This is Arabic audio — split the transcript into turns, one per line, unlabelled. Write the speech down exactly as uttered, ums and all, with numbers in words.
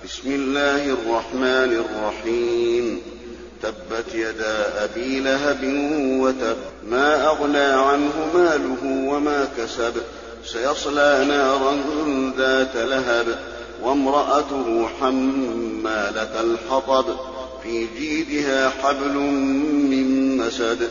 بسم الله الرحمن الرحيم تبت يدا أبي لهب وتب ما أغنى عنه ماله وما كسب سيصلى نارا ذات لهب وامرأته حمالة الحطب في جيدها حبل من مسد